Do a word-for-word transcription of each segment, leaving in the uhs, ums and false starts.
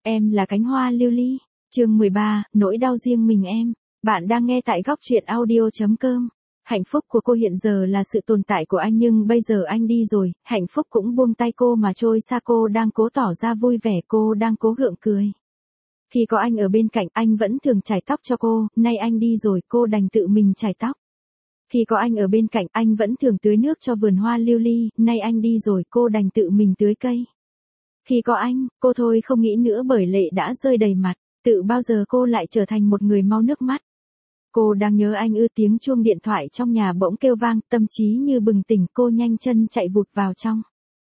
Em là cánh hoa lưu ly. Chương mười ba, nỗi đau riêng mình em. Bạn đang nghe tại góc truyện audio.com. Hạnh phúc của cô hiện giờ là sự tồn tại của anh, nhưng bây giờ anh đi rồi, hạnh phúc cũng buông tay cô mà trôi xa. Cô đang cố tỏ ra vui vẻ, cô đang cố gượng cười. Khi có anh ở bên cạnh, anh vẫn thường chải tóc cho cô, nay anh đi rồi, cô đành tự mình chải tóc. Khi có anh ở bên cạnh, anh vẫn thường tưới nước cho vườn hoa lưu ly, nay anh đi rồi, cô đành tự mình tưới cây. Khi có anh, cô thôi không nghĩ nữa bởi lệ đã rơi đầy mặt, tự bao giờ cô lại trở thành một người mau nước mắt. Cô đang nhớ anh ư. Tiếng chuông điện thoại trong nhà bỗng kêu vang, tâm trí như bừng tỉnh, cô nhanh chân chạy vụt vào trong.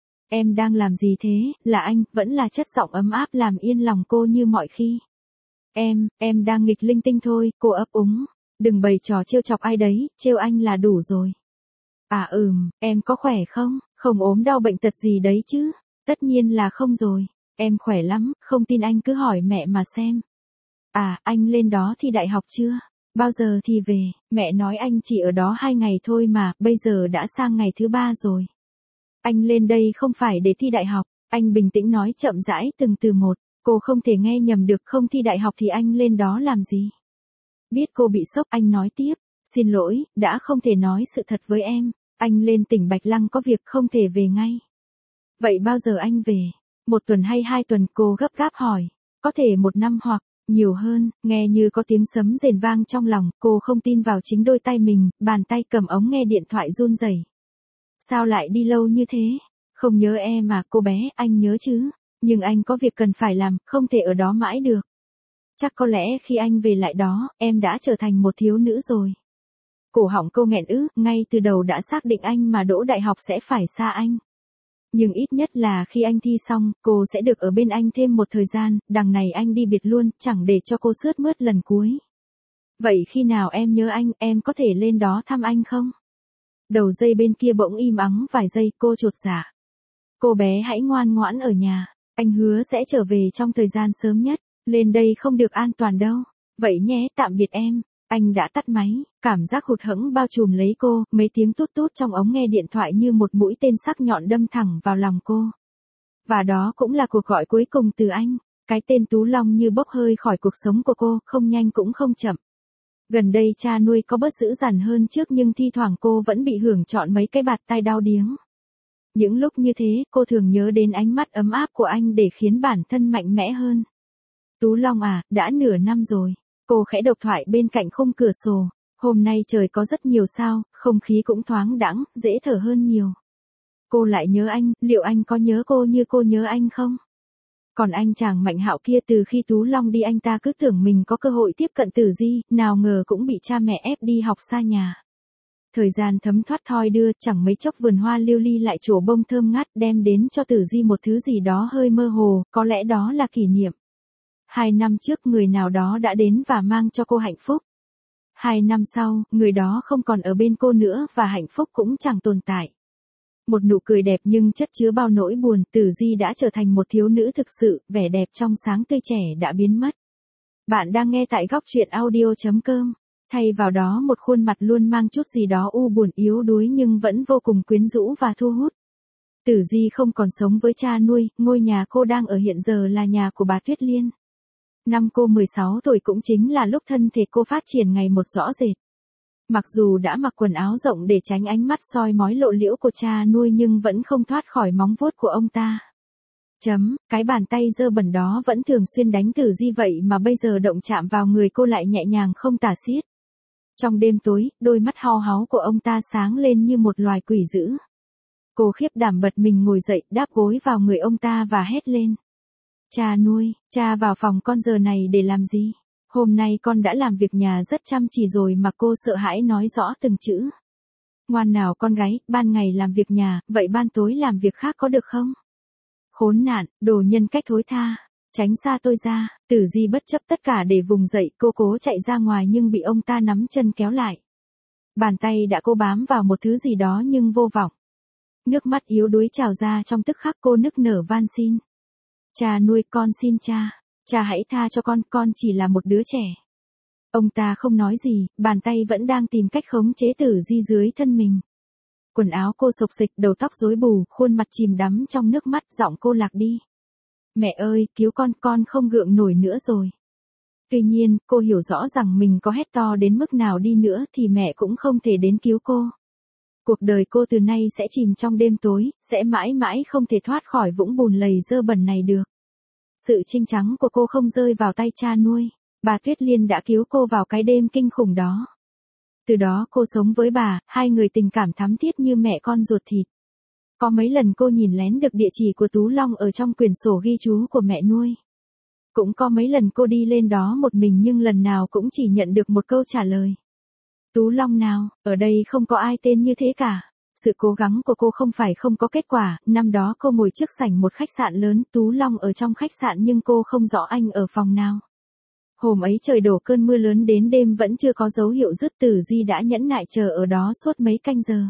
Em đang làm gì thế? Là anh, vẫn là chất giọng ấm áp làm yên lòng cô như mọi khi. Em, em đang nghịch linh tinh thôi, cô ấp úng. Đừng bày trò trêu chọc ai đấy, trêu anh là đủ rồi. À ừm, em có khỏe không? Không ốm đau bệnh tật gì đấy chứ? Tất nhiên là không rồi. Em khỏe lắm, không tin anh cứ hỏi mẹ mà xem. À, anh lên đó thi đại học chưa? Bao giờ thì về? Mẹ nói anh chỉ ở đó hai ngày thôi mà, bây giờ đã sang ngày thứ ba rồi. Anh lên đây không phải để thi đại học, anh bình tĩnh nói chậm rãi từng từ một. Cô không thể nghe nhầm được, không thi đại học thì anh lên đó làm gì? Biết cô bị sốc, anh nói tiếp. Xin lỗi, đã không thể nói sự thật với em. Anh lên tỉnh Bạch Lăng có việc không thể về ngay. Vậy bao giờ anh về? Một tuần hay hai tuần? Cô gấp gáp hỏi. Có thể một năm hoặc nhiều hơn. Nghe như có tiếng sấm rền vang trong lòng, cô không tin vào chính đôi tay mình, bàn tay cầm ống nghe điện thoại run rẩy. Sao lại đi lâu như thế? Không nhớ em à cô bé, anh nhớ chứ. Nhưng anh có việc cần phải làm, không thể ở đó mãi được. Chắc có lẽ khi anh về lại đó, em đã trở thành một thiếu nữ rồi. Cổ họng cô nghẹn ứ, ngay từ đầu đã xác định anh mà đỗ đại học sẽ phải xa anh. Nhưng ít nhất là khi anh thi xong, cô sẽ được ở bên anh thêm một thời gian, đằng này anh đi biệt luôn, chẳng để cho cô sướt mướt lần cuối. Vậy khi nào em nhớ anh, em có thể lên đó thăm anh không? Đầu dây bên kia bỗng im ắng vài giây, cô chột dạ. Cô bé hãy ngoan ngoãn ở nhà, anh hứa sẽ trở về trong thời gian sớm nhất, lên đây không được an toàn đâu. Vậy nhé, tạm biệt em. Anh đã tắt máy, cảm giác hụt hẫng bao trùm lấy cô, mấy tiếng tút tút trong ống nghe điện thoại như một mũi tên sắc nhọn đâm thẳng vào lòng cô. Và đó cũng là cuộc gọi cuối cùng từ anh, cái tên Tú Long như bốc hơi khỏi cuộc sống của cô, không nhanh cũng không chậm. Gần đây cha nuôi có bớt dữ dằn hơn trước, nhưng thi thoảng cô vẫn bị hưởng trọn mấy cái bạt tai đau điếng. Những lúc như thế, cô thường nhớ đến ánh mắt ấm áp của anh để khiến bản thân mạnh mẽ hơn. Tú Long à, đã nửa năm rồi. Cô khẽ độc thoại bên cạnh khung cửa sổ. Hôm nay trời có rất nhiều sao, không khí cũng thoáng đãng, dễ thở hơn nhiều. Cô lại nhớ anh, liệu anh có nhớ cô như cô nhớ anh không? Còn anh chàng Mạnh Hạo kia, từ khi Tú Long đi anh ta cứ tưởng mình có cơ hội tiếp cận Tử Di, nào ngờ cũng bị cha mẹ ép đi học xa nhà. Thời gian thấm thoát thoi đưa, chẳng mấy chốc vườn hoa lưu ly lại trổ bông thơm ngát, đem đến cho Tử Di một thứ gì đó hơi mơ hồ, có lẽ đó là kỷ niệm. Hai năm trước người nào đó đã đến và mang cho cô hạnh phúc. Hai năm sau, người đó không còn ở bên cô nữa và hạnh phúc cũng chẳng tồn tại. Một nụ cười đẹp nhưng chất chứa bao nỗi buồn, Tử Di đã trở thành một thiếu nữ thực sự, vẻ đẹp trong sáng tươi trẻ đã biến mất. Bạn đang nghe tại góc truyện audio.com. Thay vào đó một khuôn mặt luôn mang chút gì đó u buồn yếu đuối nhưng vẫn vô cùng quyến rũ và thu hút. Tử Di không còn sống với cha nuôi, ngôi nhà cô đang ở hiện giờ là nhà của bà Tuyết Liên. Năm cô mười sáu tuổi cũng chính là lúc thân thể cô phát triển ngày một rõ rệt. Mặc dù đã mặc quần áo rộng để tránh ánh mắt soi mói lộ liễu của cha nuôi nhưng vẫn không thoát khỏi móng vuốt của ông ta. Chấm, cái bàn tay dơ bẩn đó vẫn thường xuyên đánh Tử Di vậy mà bây giờ động chạm vào người cô lại nhẹ nhàng không tả xiết. Trong đêm tối, đôi mắt hao háu của ông ta sáng lên như một loài quỷ dữ. Cô khiếp đảm bật mình ngồi dậy, đáp gối vào người ông ta và hét lên. Cha nuôi, cha vào phòng con giờ này để làm gì? Hôm nay con đã làm việc nhà rất chăm chỉ rồi mà. Cô sợ hãi nói rõ từng chữ. Ngoan nào con gái, ban ngày làm việc nhà, vậy ban tối làm việc khác có được không? Khốn nạn, đồ nhân cách thối tha, tránh xa tôi ra. Tử Di bất chấp tất cả để vùng dậy, cô cố chạy ra ngoài nhưng bị ông ta nắm chân kéo lại. Bàn tay đã cô bám vào một thứ gì đó nhưng vô vọng. Nước mắt yếu đuối trào ra trong tức khắc, cô nức nở van xin. Cha nuôi, con xin cha, cha hãy tha cho con, con chỉ là một đứa trẻ. Ông ta không nói gì, bàn tay vẫn đang tìm cách khống chế Tử Di dưới thân mình. Quần áo cô xộc xịch, đầu tóc rối bù, khuôn mặt chìm đắm trong nước mắt, giọng cô lạc đi. Mẹ ơi, cứu con, con không gượng nổi nữa rồi. Tuy nhiên, cô hiểu rõ rằng mình có hét to đến mức nào đi nữa thì mẹ cũng không thể đến cứu cô. Cuộc đời cô từ nay sẽ chìm trong đêm tối, sẽ mãi mãi không thể thoát khỏi vũng bùn lầy dơ bẩn này được. Sự trinh trắng của cô không rơi vào tay cha nuôi. Bà Tuyết Liên đã cứu cô vào cái đêm kinh khủng đó. Từ đó cô sống với bà, hai người tình cảm thắm thiết như mẹ con ruột thịt. Có mấy lần cô nhìn lén được địa chỉ của Tú Long ở trong quyển sổ ghi chú của mẹ nuôi. Cũng có mấy lần cô đi lên đó một mình nhưng lần nào cũng chỉ nhận được một câu trả lời. Tú Long nào, ở đây không có ai tên như thế cả. Sự cố gắng của cô không phải không có kết quả, năm đó cô ngồi trước sảnh một khách sạn lớn, Tú Long ở trong khách sạn nhưng cô không rõ anh ở phòng nào. Hôm ấy trời đổ cơn mưa lớn đến đêm vẫn chưa có dấu hiệu dứt, Tử Di đã nhẫn nại chờ ở đó suốt mấy canh giờ.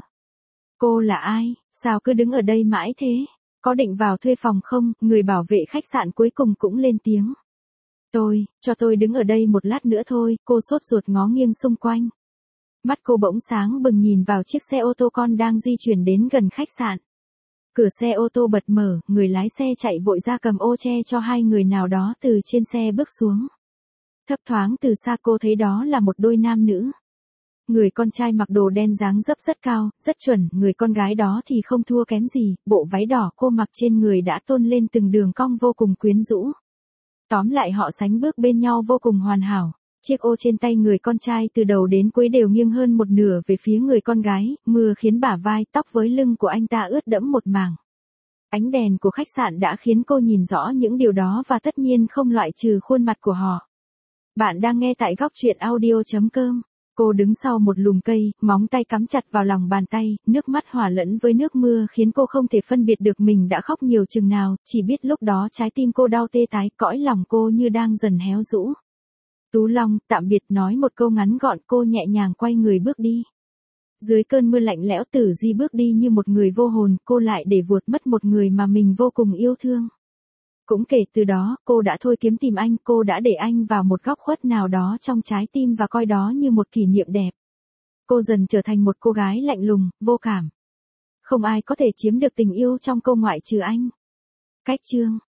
Cô là ai, sao cứ đứng ở đây mãi thế? Có định vào thuê phòng không? Người bảo vệ khách sạn cuối cùng cũng lên tiếng. Tôi, cho tôi đứng ở đây một lát nữa thôi, cô sốt ruột ngó nghiêng xung quanh. Mắt cô bỗng sáng bừng nhìn vào chiếc xe ô tô con đang di chuyển đến gần khách sạn. Cửa xe ô tô bật mở, người lái xe chạy vội ra cầm ô che cho hai người nào đó từ trên xe bước xuống. Thấp thoáng từ xa cô thấy đó là một đôi nam nữ. Người con trai mặc đồ đen dáng dấp rất cao, rất chuẩn, người con gái đó thì không thua kém gì, bộ váy đỏ cô mặc trên người đã tôn lên từng đường cong vô cùng quyến rũ. Tóm lại họ sánh bước bên nhau vô cùng hoàn hảo. Chiếc ô trên tay người con trai từ đầu đến cuối đều nghiêng hơn một nửa về phía người con gái, mưa khiến bả vai, tóc với lưng của anh ta ướt đẫm một mảng. Ánh đèn của khách sạn đã khiến cô nhìn rõ những điều đó và tất nhiên không loại trừ khuôn mặt của họ. Bạn đang nghe tại góc truyện audio chấm com. Cô đứng sau một lùm cây, móng tay cắm chặt vào lòng bàn tay, nước mắt hòa lẫn với nước mưa khiến cô không thể phân biệt được mình đã khóc nhiều chừng nào, chỉ biết lúc đó trái tim cô đau tê tái, cõi lòng cô như đang dần héo rũ. Tú Long, tạm biệt, nói một câu ngắn gọn, cô nhẹ nhàng quay người bước đi. Dưới cơn mưa lạnh lẽo, Tử Di bước đi như một người vô hồn, cô lại để vuột mất một người mà mình vô cùng yêu thương. Cũng kể từ đó, cô đã thôi kiếm tìm anh, cô đã để anh vào một góc khuất nào đó trong trái tim và coi đó như một kỷ niệm đẹp. Cô dần trở thành một cô gái lạnh lùng, vô cảm. Không ai có thể chiếm được tình yêu trong cô ngoại trừ anh. Cách chương